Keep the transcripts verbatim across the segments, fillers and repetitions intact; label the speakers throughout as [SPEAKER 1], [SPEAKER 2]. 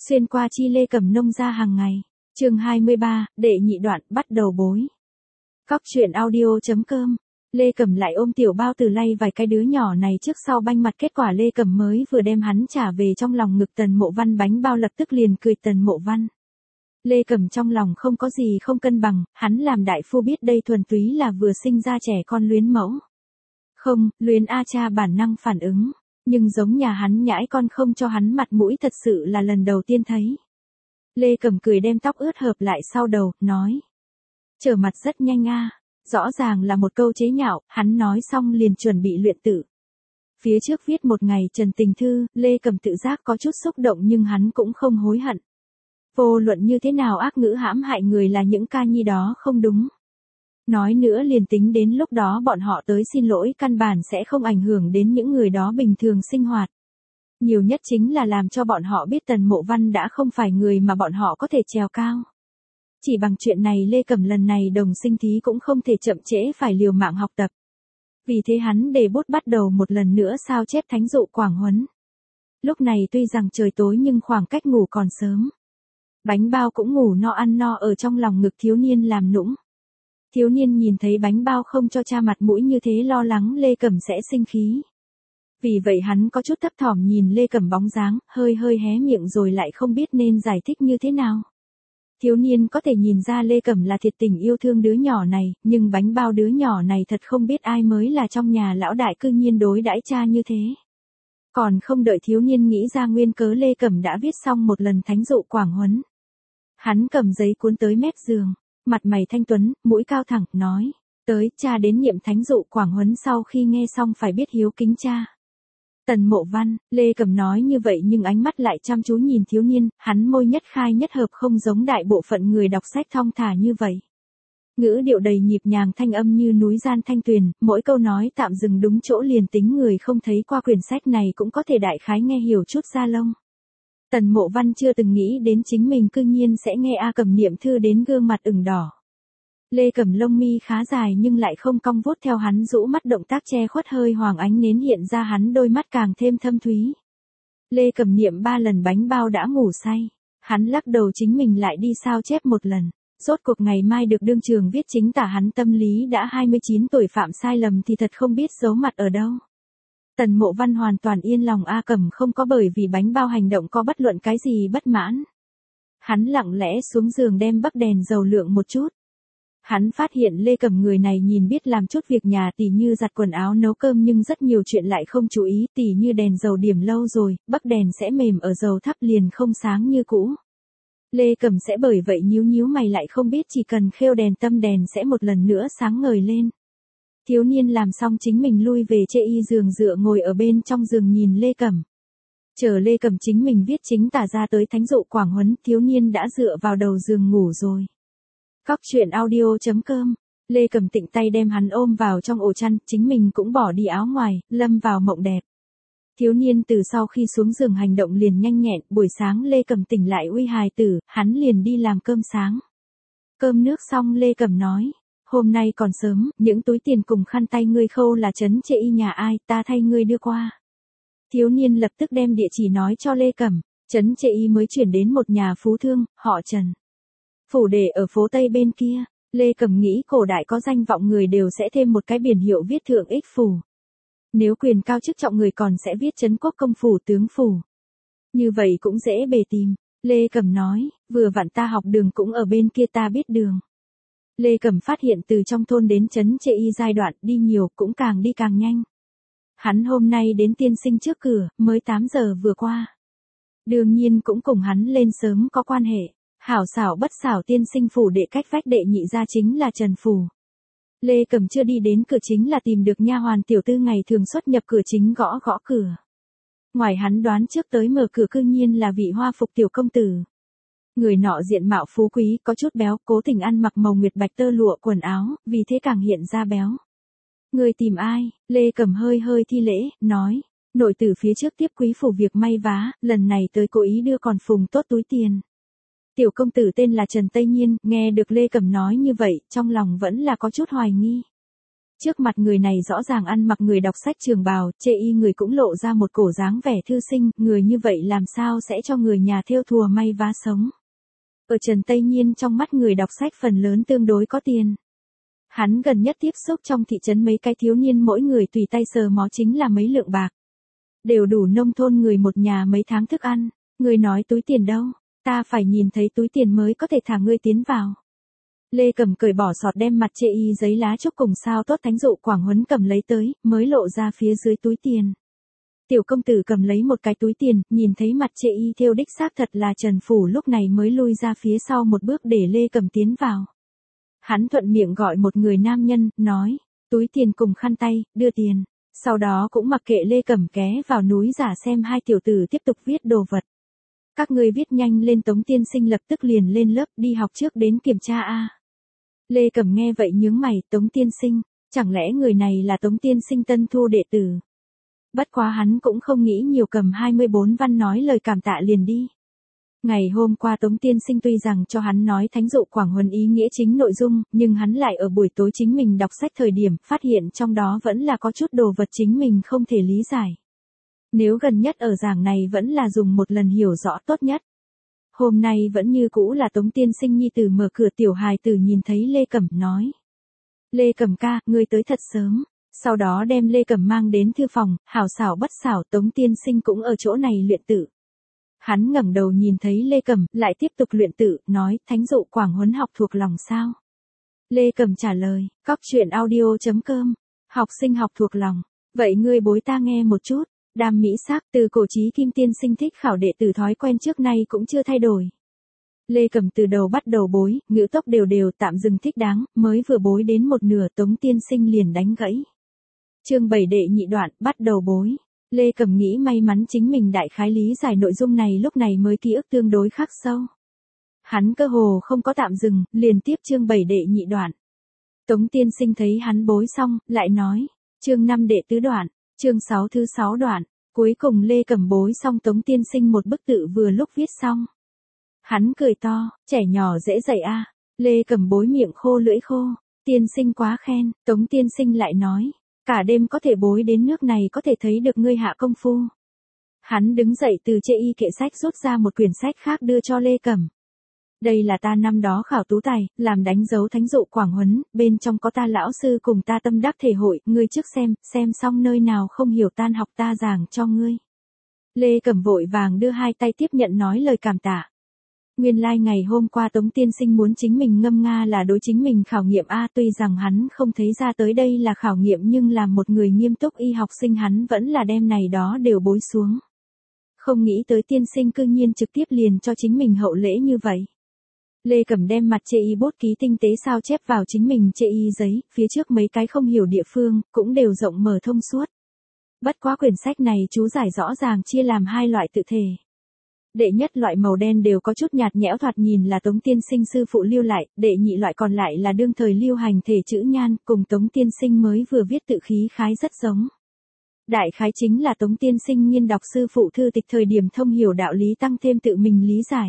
[SPEAKER 1] Xuyên qua chi Lê Cẩm nông ra hàng ngày. Chương hai mươi ba, đệ nhị đoạn, bắt đầu bối. Cóc truyện audio.com. Lê Cẩm lại ôm tiểu bao tử lay vài cái đứa nhỏ này trước sau banh mặt, kết quả Lê Cẩm mới vừa đem hắn trả về trong lòng ngực Tần Mộ Văn, bánh bao lập tức liền cười Tần Mộ Văn. Lê Cẩm trong lòng không có gì không cân bằng, hắn làm đại phu biết đây thuần túy là vừa sinh ra trẻ con luyến mẫu. Không, luyến A cha bản năng phản ứng, nhưng giống nhà hắn nhãi con không cho hắn mặt mũi thật sự là lần đầu tiên thấy. Lê Cẩm cười đem tóc ướt hợp lại sau đầu, nói. Trở mặt rất nhanh a. Rõ ràng là một câu chế nhạo, hắn nói xong liền chuẩn bị luyện tự. Phía trước viết một ngày trần tình thư, Lê Cẩm tự giác có chút xúc động nhưng hắn cũng không hối hận. Vô luận như thế nào ác ngữ hãm hại người là những ca nhi đó không đúng. Nói nữa liền tính đến lúc đó bọn họ tới xin lỗi căn bản sẽ không ảnh hưởng đến những người đó bình thường sinh hoạt. Nhiều nhất chính là làm cho bọn họ biết Tần Mộ Văn đã không phải người mà bọn họ có thể trèo cao. Chỉ bằng chuyện này Lê Cẩm lần này đồng sinh thí cũng không thể chậm trễ phải liều mạng học tập. Vì thế hắn để bút bắt đầu một lần nữa sao chép thánh dụ quảng huấn. Lúc này tuy rằng trời tối nhưng khoảng cách ngủ còn sớm. Bánh bao cũng ngủ no ăn no ở trong lòng ngực thiếu niên làm nũng. Thiếu niên nhìn thấy bánh bao không cho cha mặt mũi như thế lo lắng Lê Cẩm sẽ sinh khí. Vì vậy hắn có chút thấp thỏm nhìn Lê Cẩm bóng dáng, hơi hơi hé miệng rồi lại không biết nên giải thích như thế nào. Thiếu niên có thể nhìn ra Lê Cẩm là thiệt tình yêu thương đứa nhỏ này, nhưng bánh bao đứa nhỏ này thật không biết ai mới là trong nhà lão đại cư nhiên đối đãi cha như thế. Còn không đợi thiếu niên nghĩ ra nguyên cớ Lê Cẩm đã viết xong một lần thánh dụ quảng huấn. Hắn cầm giấy cuốn tới mép giường, mặt mày thanh tuấn, mũi cao thẳng, nói, tới, cha đến niệm thánh dụ quảng huấn sau khi nghe xong phải biết hiếu kính cha. Tần Mộ Văn, Lê Cẩm nói như vậy nhưng ánh mắt lại chăm chú nhìn thiếu niên, hắn môi nhất khai nhất hợp không giống đại bộ phận người đọc sách thong thả như vậy. Ngữ điệu đầy nhịp nhàng thanh âm như núi gian thanh tuyền, mỗi câu nói tạm dừng đúng chỗ liền tính người không thấy qua quyển sách này cũng có thể đại khái nghe hiểu chút da lông. Tần Mộ Văn chưa từng nghĩ đến chính mình cư nhiên sẽ nghe A Cẩm niệm thư đến gương mặt ửng đỏ. Lê Cẩm lông mi khá dài nhưng lại không cong vuốt theo hắn rũ mắt, động tác che khuất hơi hoàng ánh nến hiện ra hắn đôi mắt càng thêm thâm thúy. Lê Cẩm niệm ba lần bánh bao đã ngủ say. Hắn lắc đầu chính mình lại đi sao chép một lần. Rốt cuộc ngày mai được đương trường viết chính tả hắn tâm lý đã hai mươi chín tuổi phạm sai lầm thì thật không biết giấu mặt ở đâu. Tần Mộ Văn hoàn toàn yên lòng A Cẩm không có bởi vì bánh bao hành động có bất luận cái gì bất mãn. Hắn lặng lẽ xuống giường đem bắc đèn dầu lượng một chút. Hắn phát hiện Lê Cẩm người này nhìn biết làm chút việc nhà tỉ như giặt quần áo nấu cơm nhưng rất nhiều chuyện lại không chú ý, tỉ như đèn dầu điểm lâu rồi, bắc đèn sẽ mềm ở dầu thắp liền không sáng như cũ. Lê Cẩm sẽ bởi vậy nhíu nhíu mày lại không biết chỉ cần khêu đèn tâm đèn sẽ một lần nữa sáng ngời lên. Thiếu niên làm xong chính mình lui về chê y giường dựa ngồi ở bên trong giường nhìn Lê Cẩm. Chờ Lê Cẩm chính mình viết chính tả ra tới thánh dụ quảng huấn, thiếu niên đã dựa vào đầu giường ngủ rồi. Cóc truyện audio.com. Lê Cẩm tịnh tay đem hắn ôm vào trong ổ chăn, chính mình cũng bỏ đi áo ngoài, lâm vào mộng đẹp. Thiếu niên từ sau khi xuống giường hành động liền nhanh nhẹn, buổi sáng Lê Cẩm tỉnh lại uy hài tử, hắn liền đi làm cơm sáng. Cơm nước xong Lê Cẩm nói, hôm nay còn sớm, những túi tiền cùng khăn tay ngươi khâu là trấn trệ y nhà ai, ta thay ngươi đưa qua. Thiếu niên lập tức đem địa chỉ nói cho Lê Cẩm, trấn trệ y mới chuyển đến một nhà phú thương, họ Trần. Phủ để ở phố Tây bên kia, Lê Cẩm nghĩ cổ đại có danh vọng người đều sẽ thêm một cái biển hiệu viết thượng ích phủ. Nếu quyền cao chức trọng người còn sẽ viết trấn quốc công phủ tướng phủ. Như vậy cũng dễ bề tìm. Lê Cẩm nói, vừa vặn ta học đường cũng ở bên kia ta biết đường. Lê Cẩm phát hiện từ trong thôn đến trấn trệ y giai đoạn đi nhiều cũng càng đi càng nhanh. Hắn hôm nay đến tiên sinh trước cửa, mới tám giờ vừa qua. Đương nhiên cũng cùng hắn lên sớm có quan hệ. Hảo xảo bất xảo tiên sinh phủ đệ cách vách đệ nhị ra chính là Trần phủ. Lê Cẩm chưa đi đến cửa chính là tìm được nha hoàn tiểu tư ngày thường xuất nhập cửa chính gõ gõ cửa. Ngoài hắn đoán trước tới mở cửa cư nhiên là vị hoa phục tiểu công tử. Người nọ diện mạo phú quý, có chút béo, cố tình ăn mặc màu nguyệt bạch tơ lụa quần áo, vì thế càng hiện ra béo. Người tìm ai? Lê Cẩm hơi hơi thi lễ, nói, nội tử phía trước tiếp quý phủ việc may vá, lần này tới cố ý đưa còn phùng tốt túi tiền. Tiểu công tử tên là Trần Tây Nhiên, nghe được Lê Cẩm nói như vậy, trong lòng vẫn là có chút hoài nghi. Trước mặt người này rõ ràng ăn mặc người đọc sách trường bào, chê y người cũng lộ ra một cổ dáng vẻ thư sinh, người như vậy làm sao sẽ cho người nhà thêu thùa may vá sống. Ở Trần Tây Nhiên trong mắt người đọc sách phần lớn tương đối có tiền. Hắn gần nhất tiếp xúc trong thị trấn mấy cái thiếu niên mỗi người tùy tay sờ mó chính là mấy lượng bạc. Đều đủ nông thôn người một nhà mấy tháng thức ăn, người nói túi tiền đâu, ta phải nhìn thấy túi tiền mới có thể thả ngươi tiến vào. Lê Cẩm cởi bỏ sọt đem mặt chê y giấy lá chúc cùng sao tốt thánh dụ Quảng Huấn cầm lấy tới, mới lộ ra phía dưới túi tiền. Tiểu công tử cầm lấy một cái túi tiền, nhìn thấy mặt chê y thêu đích xác thật là Trần Phủ lúc này mới lui ra phía sau một bước để Lê Cẩm tiến vào. Hắn thuận miệng gọi một người nam nhân, nói, túi tiền cùng khăn tay, đưa tiền. Sau đó cũng mặc kệ Lê Cẩm ké vào núi giả xem hai tiểu tử tiếp tục viết đồ vật. Các ngươi viết nhanh lên. Tống tiên sinh lập tức liền lên lớp đi học trước đến kiểm tra a. Lê Cẩm nghe vậy nhướng mày, Tống tiên sinh, chẳng lẽ người này là Tống tiên sinh tân thu đệ tử. Bất quá hắn cũng không nghĩ nhiều, cầm hai mươi bốn văn nói lời cảm tạ liền đi. Ngày hôm qua Tống tiên sinh tuy rằng cho hắn nói thánh dụ Quảng Huấn ý nghĩa chính nội dung, nhưng hắn lại ở buổi tối chính mình đọc sách thời điểm phát hiện trong đó vẫn là có chút đồ vật chính mình không thể lý giải. Nếu gần nhất ở giảng này vẫn là dùng một lần hiểu rõ tốt nhất. Hôm nay vẫn như cũ là Tống tiên sinh nhi tử mở cửa, tiểu hài tử nhìn thấy Lê Cẩm nói. Lê Cẩm ca, ngươi tới thật sớm. Sau đó đem Lê Cẩm mang đến thư phòng, hảo xảo bất xảo, Tống tiên sinh cũng ở chỗ này luyện tự. Hắn ngẩng đầu nhìn thấy Lê Cẩm, lại tiếp tục luyện tự, nói, thánh dụ Quảng Huấn học thuộc lòng sao? Lê Cẩm trả lời, cóc truyện audio chấm com, học sinh học thuộc lòng. Vậy ngươi bối ta nghe một chút. Đam mỹ sắc, từ cổ chí kim tiên sinh thích khảo đệ tử thói quen trước nay cũng chưa thay đổi. Lê Cẩm từ đầu bắt đầu bối, ngữ tốc đều đều, tạm dừng thích đáng, mới vừa bối đến một nửa Tống tiên sinh liền đánh gãy. Chương bảy đệ nhị đoạn, bắt đầu bối. Lê Cẩm nghĩ may mắn chính mình đại khái lý giải nội dung này lúc này mới ký ức tương đối khắc sâu. Hắn cơ hồ không có tạm dừng, liền tiếp chương bảy đệ nhị đoạn. Tống tiên sinh thấy hắn bối xong, lại nói, chương năm đệ tứ đoạn, chương sáu thứ sáu đoạn. Cuối cùng Lê Cẩm bối xong Tống tiên sinh một bức tự vừa lúc viết xong. Hắn cười to, trẻ nhỏ dễ dạy a. Lê Cẩm bối miệng khô lưỡi khô, tiên sinh quá khen. Tống tiên sinh lại nói, cả đêm có thể bối đến nước này có thể thấy được ngươi hạ công phu. Hắn đứng dậy từ chê y kệ sách rút ra một quyển sách khác đưa cho Lê Cẩm. Đây là ta năm đó khảo tú tài, làm đánh dấu thánh dụ Quảng Huấn, bên trong có ta lão sư cùng ta tâm đắc thể hội, ngươi trước xem, xem xong nơi nào không hiểu tan học ta giảng cho ngươi. Lê Cẩm vội vàng đưa hai tay tiếp nhận nói lời cảm tạ. Nguyên lai like ngày hôm qua Tống tiên sinh muốn chính mình ngâm nga là đối chính mình khảo nghiệm a, tuy rằng hắn không thấy ra tới đây là khảo nghiệm nhưng làm một người nghiêm túc y học sinh hắn vẫn là đem này đó đều bối xuống. Không nghĩ tới tiên sinh cư nhiên trực tiếp liền cho chính mình hậu lễ như vậy. Lê Cẩm đem mặt chê y bút ký tinh tế sao chép vào chính mình chê y giấy, phía trước mấy cái không hiểu địa phương, cũng đều rộng mở thông suốt. Bất quá quyển sách này chú giải rõ ràng chia làm hai loại tự thể. Đệ nhất loại màu đen đều có chút nhạt nhẽo thoạt nhìn là Tống tiên sinh sư phụ lưu lại, đệ nhị loại còn lại là đương thời lưu hành thể chữ nhan, cùng Tống tiên sinh mới vừa viết tự khí khái rất giống. Đại khái chính là Tống tiên sinh nghiên đọc sư phụ thư tịch thời điểm thông hiểu đạo lý tăng thêm tự mình lý giải.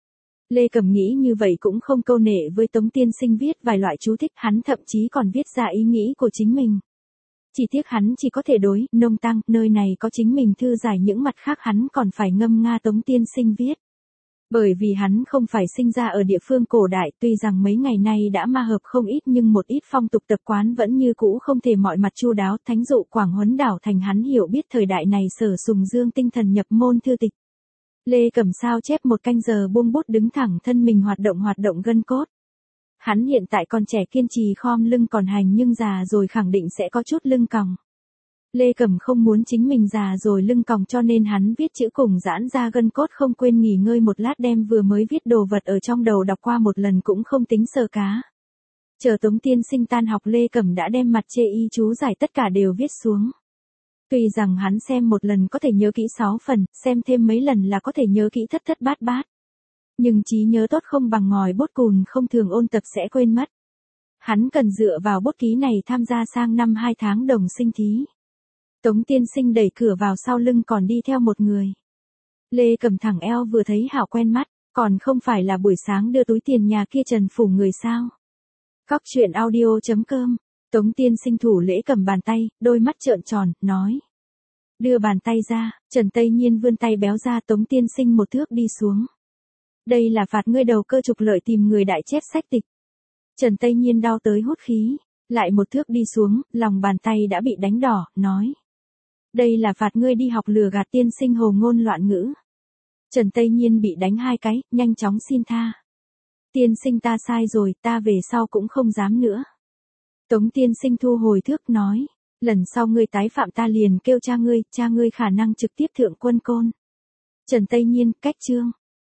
[SPEAKER 1] Lê Cẩm nghĩ như vậy cũng không câu nệ với Tống tiên sinh viết vài loại chú thích, hắn thậm chí còn viết ra ý nghĩ của chính mình. Chỉ tiếc hắn chỉ có thể đối, nông tăng, nơi này có chính mình thư giải, những mặt khác hắn còn phải ngâm nga Tống tiên sinh viết. Bởi vì hắn không phải sinh ra ở địa phương cổ đại, tuy rằng mấy ngày nay đã ma hợp không ít nhưng một ít phong tục tập quán vẫn như cũ không thể mọi mặt chu đáo, thánh dụ Quảng Huấn đảo thành hắn hiểu biết thời đại này sở sùng dương tinh thần nhập môn thư tịch. Lê Cẩm sao chép một canh giờ buông bút đứng thẳng thân mình hoạt động hoạt động gân cốt. Hắn hiện tại còn trẻ kiên trì khom lưng còn hành nhưng già rồi khẳng định sẽ có chút lưng còng. Lê Cẩm không muốn chính mình già rồi lưng còng cho nên hắn viết chữ cùng giãn ra gân cốt, không quên nghỉ ngơi một lát đem vừa mới viết đồ vật ở trong đầu đọc qua một lần cũng không tính sờ cá. Chờ Tống tiên sinh tan học Lê Cẩm đã đem mặt chê y chú giải tất cả đều viết xuống. Tuy rằng hắn xem một lần có thể nhớ kỹ sáu phần, xem thêm mấy lần là có thể nhớ kỹ thất thất bát bát. Nhưng trí nhớ tốt không bằng ngòi bút cùn, không thường ôn tập sẽ quên mất. Hắn cần dựa vào bút ký này tham gia sang năm hai tháng đồng sinh thí. Tống tiên sinh đẩy cửa vào, sau lưng còn đi theo một người. Lê Cẩm thẳng eo vừa thấy hảo quen mắt, còn không phải là buổi sáng đưa túi tiền nhà kia Trần Phủ người sao. Cóc truyện audio chấm com Tống tiên sinh thủ lễ cầm bàn tay, đôi mắt trợn tròn, nói. Đưa bàn tay ra, Trần Tây Nhiên vươn tay béo ra, Tống tiên sinh một thước đi xuống. Đây là phạt ngươi đầu cơ trục lợi tìm người đại chép sách tịch. Trần Tây Nhiên đau tới hút khí, lại một thước đi xuống, lòng bàn tay đã bị đánh đỏ, nói. Đây là phạt ngươi đi học lừa gạt tiên sinh hồ ngôn loạn ngữ. Trần Tây Nhiên bị đánh hai cái, nhanh chóng xin tha. Tiên sinh ta sai rồi, ta về sau cũng không dám nữa. Tống tiên sinh thu hồi thước nói. Lần sau ngươi tái phạm ta liền kêu cha ngươi, cha ngươi khả năng trực tiếp thượng quân côn. Trần Tây Nhiên, cách chương.